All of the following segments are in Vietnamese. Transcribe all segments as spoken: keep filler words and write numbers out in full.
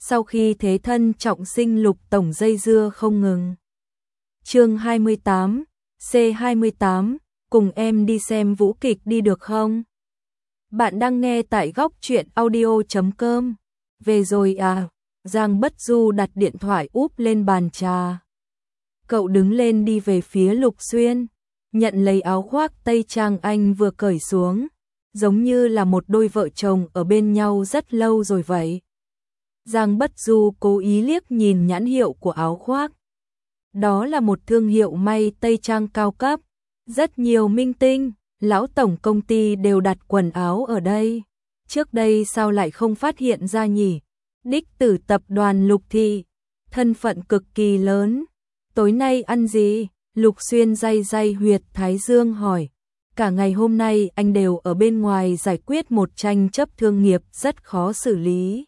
Sau khi thế thân trọng sinh Lục tổng dây dưa không ngừng. Chương hai mươi tám, C hai mươi tám, cùng em đi xem vũ kịch đi được không? Bạn đang nghe tại góc truyện audio chấm com. Về rồi à? Giang Bất Du đặt điện thoại úp lên bàn trà. Cậu đứng lên đi về phía Lục Xuyên, nhận lấy áo khoác tây trang anh vừa cởi xuống, giống như là một đôi vợ chồng ở bên nhau rất lâu rồi vậy. Giang Bất Du cố ý liếc nhìn nhãn hiệu của áo khoác. Đó là một thương hiệu may tây trang cao cấp, rất nhiều minh tinh, lão tổng công ty đều đặt quần áo ở đây. Trước đây sao lại không phát hiện ra nhỉ? Đích tử tập đoàn Lục Thị, thân phận cực kỳ lớn. Tối nay ăn gì? Lục Xuyên day day huyệt thái dương hỏi. Cả ngày hôm nay anh đều ở bên ngoài giải quyết một tranh chấp thương nghiệp rất khó xử lý.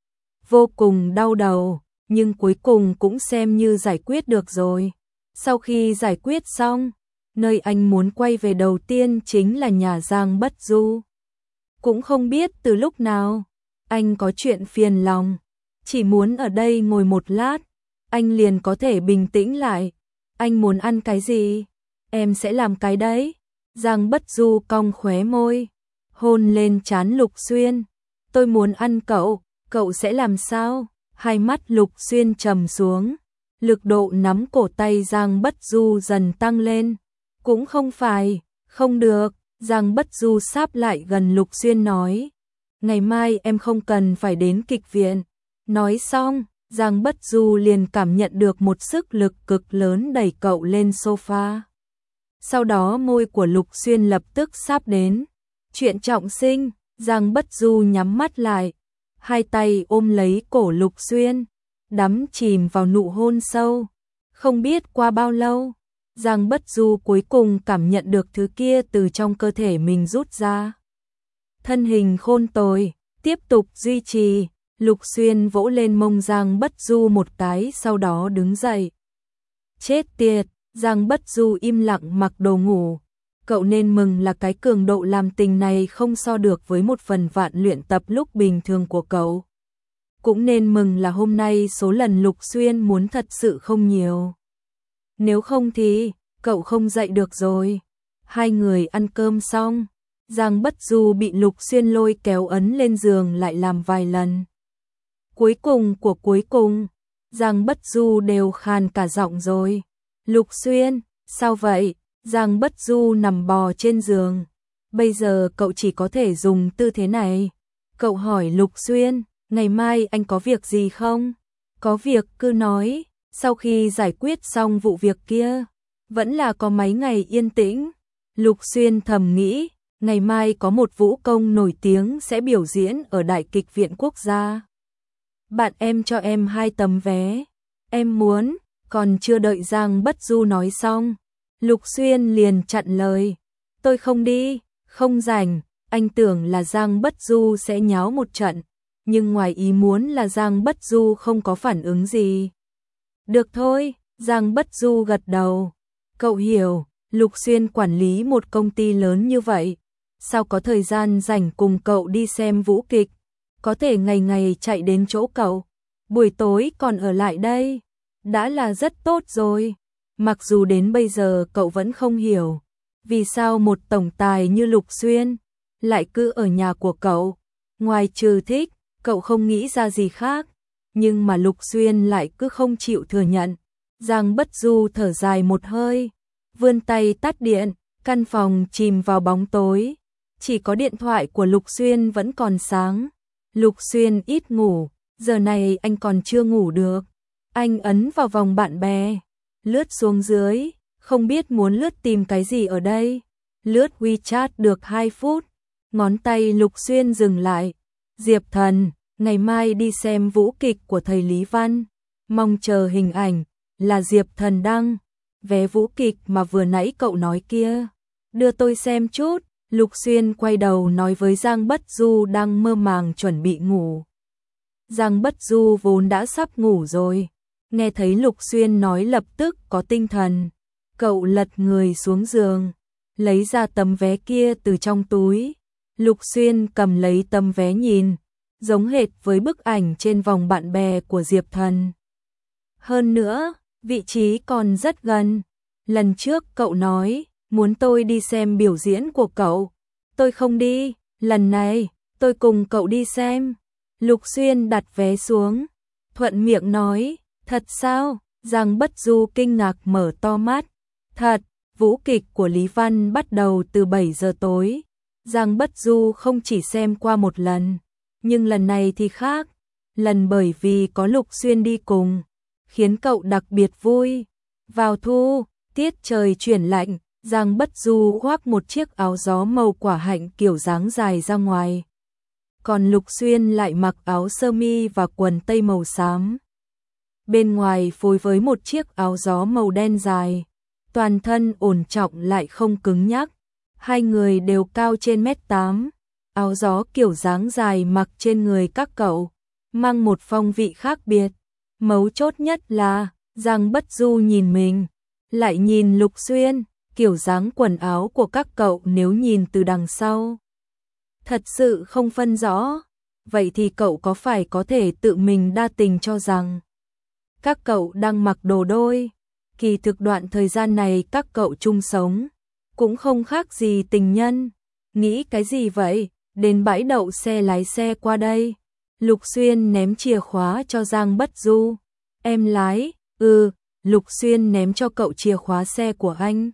Vô cùng đau đầu, nhưng cuối cùng cũng xem như giải quyết được rồi. Sau khi giải quyết xong, nơi anh muốn quay về đầu tiên chính là nhà Giang Bất Du. Cũng không biết từ lúc nào, anh có chuyện phiền lòng, chỉ muốn ở đây ngồi một lát, anh liền có thể bình tĩnh lại. Anh muốn ăn cái gì? Em sẽ làm cái đấy. Giang Bất Du cong khóe môi, hôn lên trán Lục Xuyên. Tôi muốn ăn cậu, cậu sẽ làm sao? Hai mắt Lục Xuyên trầm xuống, lực độ nắm cổ tay Giang Bất Du dần tăng lên. Cũng không phải, không được. Giang Bất Du sáp lại gần Lục Xuyên nói. Ngày mai em không cần phải đến kịch viện. Nói xong, Giang Bất Du liền cảm nhận được một sức lực cực lớn đẩy cậu lên sofa. Sau đó môi của Lục Xuyên lập tức sáp đến. Chuyện trọng sinh, Giang Bất Du nhắm mắt lại, hai tay ôm lấy cổ Lục Xuyên, đắm chìm vào nụ hôn sâu. Không biết qua bao lâu, Giang Bất Du cuối cùng cảm nhận được thứ kia từ trong cơ thể mình rút ra. Thân hình khôn tồi, tiếp tục duy trì. Lục Xuyên vỗ lên mông Giang Bất Du một cái, sau đó đứng dậy. Chết tiệt, Giang Bất Du im lặng mặc đồ ngủ. Cậu nên mừng là cái cường độ làm tình này không so được với một phần vạn luyện tập lúc bình thường của cậu. Cũng nên mừng là hôm nay số lần Lục Xuyên muốn thật sự không nhiều. Nếu không thì, cậu không dậy được rồi. Hai người ăn cơm xong, Giang Bất Du bị Lục Xuyên lôi kéo ấn lên giường lại làm vài lần. Cuối cùng của cuối cùng, Giang Bất Du đều khàn cả giọng rồi. Lục Xuyên, sao vậy? Giang Bất Du nằm bò trên giường. Bây giờ cậu chỉ có thể dùng tư thế này. Cậu hỏi Lục Xuyên, ngày mai anh có việc gì không? Có việc cứ nói. Sau khi giải quyết xong vụ việc kia, vẫn là có mấy ngày yên tĩnh. Lục Xuyên thầm nghĩ, ngày mai có một vũ công nổi tiếng sẽ biểu diễn ở Đại kịch viện quốc gia. Bạn em cho em hai tấm vé. Em muốn. Còn chưa đợi Giang Bất Du nói xong, Lục Xuyên liền chặn lời. Tôi không đi, không rảnh. Anh tưởng là Giang Bất Du sẽ nháo một trận, nhưng ngoài ý muốn là Giang Bất Du không có phản ứng gì. Được thôi, Giang Bất Du gật đầu. Cậu hiểu, Lục Xuyên quản lý một công ty lớn như vậy, sao có thời gian rảnh cùng cậu đi xem vũ kịch, có thể ngày ngày chạy đến chỗ cậu, buổi tối còn ở lại đây, đã là rất tốt rồi. Mặc dù đến bây giờ cậu vẫn không hiểu, vì sao một tổng tài như Lục Xuyên lại cứ ở nhà của cậu, ngoài trừ thích, cậu không nghĩ ra gì khác. Nhưng mà Lục Xuyên lại cứ không chịu thừa nhận. Giang Bất Du thở dài một hơi, vươn tay tắt điện, căn phòng chìm vào bóng tối. Chỉ có điện thoại của Lục Xuyên vẫn còn sáng. Lục Xuyên ít ngủ, giờ này anh còn chưa ngủ được. Anh ấn vào vòng bạn bè, lướt xuống dưới, không biết muốn lướt tìm cái gì ở đây. Lướt WeChat được hai phút, ngón tay Lục Xuyên dừng lại. Diệp Thần, ngày mai đi xem vũ kịch của thầy Lý Văn. Mong chờ hình ảnh, là Diệp Thần đăng. Vé vũ kịch mà vừa nãy cậu nói kia. Đưa tôi xem chút. Lục Xuyên quay đầu nói với Giang Bất Du đang mơ màng chuẩn bị ngủ. Giang Bất Du vốn đã sắp ngủ rồi. Nghe thấy Lục Xuyên nói lập tức có tinh thần. Cậu lật người xuống giường, lấy ra tấm vé kia từ trong túi. Lục Xuyên cầm lấy tấm vé nhìn, giống hệt với bức ảnh trên vòng bạn bè của Diệp Thần. Hơn nữa, vị trí còn rất gần. Lần trước cậu nói, muốn tôi đi xem biểu diễn của cậu. Tôi không đi, lần này, tôi cùng cậu đi xem. Lục Xuyên đặt vé xuống, thuận miệng nói, thật sao? Giang Bất Du kinh ngạc mở to mắt. Thật, vũ kịch của Lý Văn bắt đầu từ bảy giờ tối. Giang Bất Du không chỉ xem qua một lần, nhưng lần này thì khác. Lần bởi vì có Lục Xuyên đi cùng, khiến cậu đặc biệt vui. Vào thu, tiết trời chuyển lạnh, Giang Bất Du khoác một chiếc áo gió màu quả hạnh kiểu dáng dài ra ngoài. Còn Lục Xuyên lại mặc áo sơ mi và quần tây màu xám. Bên ngoài phối với một chiếc áo gió màu đen dài, toàn thân ổn trọng lại không cứng nhắc. Hai người đều cao trên mét tám, áo gió kiểu dáng dài mặc trên người các cậu, mang một phong vị khác biệt. Mấu chốt nhất là, Giang Bất Du nhìn mình, lại nhìn Lục Xuyên, kiểu dáng quần áo của các cậu nếu nhìn từ đằng sau. Thật sự không phân rõ, vậy thì cậu có phải có thể tự mình đa tình cho rằng các cậu đang mặc đồ đôi. Kỳ thực đoạn thời gian này các cậu chung sống, cũng không khác gì tình nhân. Nghĩ cái gì vậy? Đến bãi đậu xe lái xe qua đây. Lục Xuyên ném chìa khóa cho Giang Bất Du. Em lái, ừ, Lục Xuyên ném cho cậu chìa khóa xe của anh.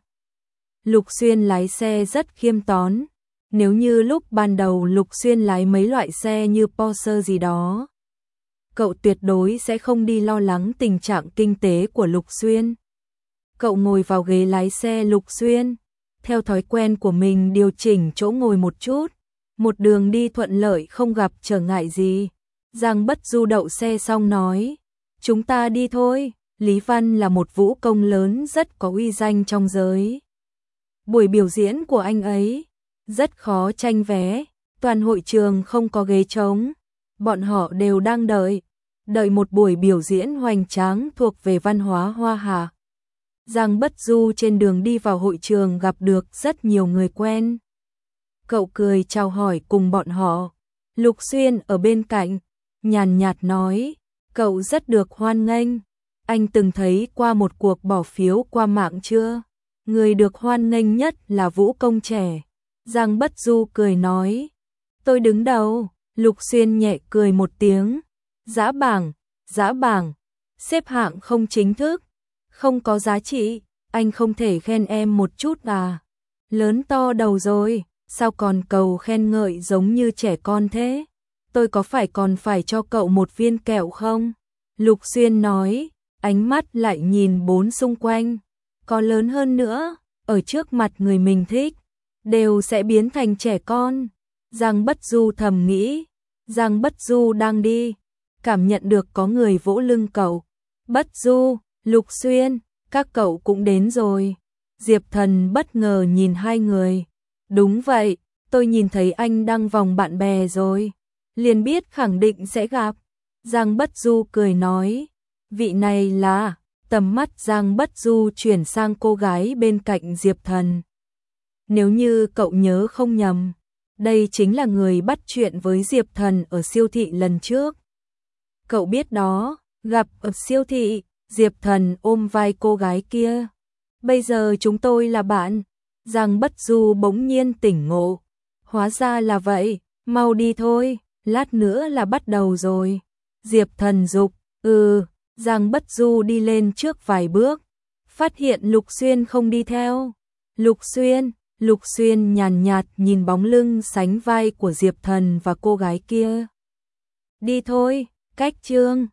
Lục Xuyên lái xe rất khiêm tốn. Nếu như lúc ban đầu Lục Xuyên lái mấy loại xe như Porsche gì đó, cậu tuyệt đối sẽ không đi lo lắng tình trạng kinh tế của Lục Xuyên. Cậu ngồi vào ghế lái xe Lục Xuyên, theo thói quen của mình điều chỉnh chỗ ngồi một chút, một đường đi thuận lợi không gặp trở ngại gì. Giang Bất Du đậu xe xong nói, chúng ta đi thôi. Lý Văn là một vũ công lớn rất có uy danh trong giới. Buổi biểu diễn của anh ấy rất khó tranh vé, toàn hội trường không có ghế trống. Bọn họ đều đang đợi, đợi một buổi biểu diễn hoành tráng thuộc về văn hóa Hoa Hạ. Giang Bất Du trên đường đi vào hội trường gặp được rất nhiều người quen. Cậu cười chào hỏi cùng bọn họ. Lục Xuyên ở bên cạnh, nhàn nhạt nói, cậu rất được hoan nghênh. Anh từng thấy qua một cuộc bỏ phiếu qua mạng chưa? Người được hoan nghênh nhất là vũ công trẻ. Giang Bất Du cười nói, tôi đứng đầu. Lục Xuyên nhẹ cười một tiếng, giã bảng, giã bảng, xếp hạng không chính thức, không có giá trị, anh không thể khen em một chút à? Lớn to đầu rồi, sao còn cầu khen ngợi giống như trẻ con thế? Tôi có phải còn phải cho cậu một viên kẹo không? Lục Xuyên nói, ánh mắt lại nhìn bốn xung quanh, có lớn hơn nữa, ở trước mặt người mình thích, đều sẽ biến thành trẻ con. Giang Bất Du thầm nghĩ, Giang Bất Du đang đi, cảm nhận được có người vỗ lưng cậu. Bất Du, Lục Xuyên, các cậu cũng đến rồi. Diệp Thần bất ngờ nhìn hai người. Đúng vậy, tôi nhìn thấy anh đăng vòng bạn bè rồi, liền biết khẳng định sẽ gặp. Giang Bất Du cười nói, vị này là... Tầm mắt Giang Bất Du chuyển sang cô gái bên cạnh Diệp Thần. Nếu như cậu nhớ không nhầm, đây chính là người bắt chuyện với Diệp Thần ở siêu thị lần trước. Cậu biết đó, gặp ở siêu thị, Diệp Thần ôm vai cô gái kia. Bây giờ chúng tôi là bạn. Giang Bất Du bỗng nhiên tỉnh ngộ. Hóa ra là vậy, mau đi thôi, lát nữa là bắt đầu rồi. Diệp Thần dục, ừ, Giang Bất Du đi lên trước vài bước, phát hiện Lục Xuyên không đi theo. Lục Xuyên, Lục Xuyên nhàn nhạt nhìn bóng lưng sánh vai của Diệp Thần và cô gái kia. Đi thôi, cách chương.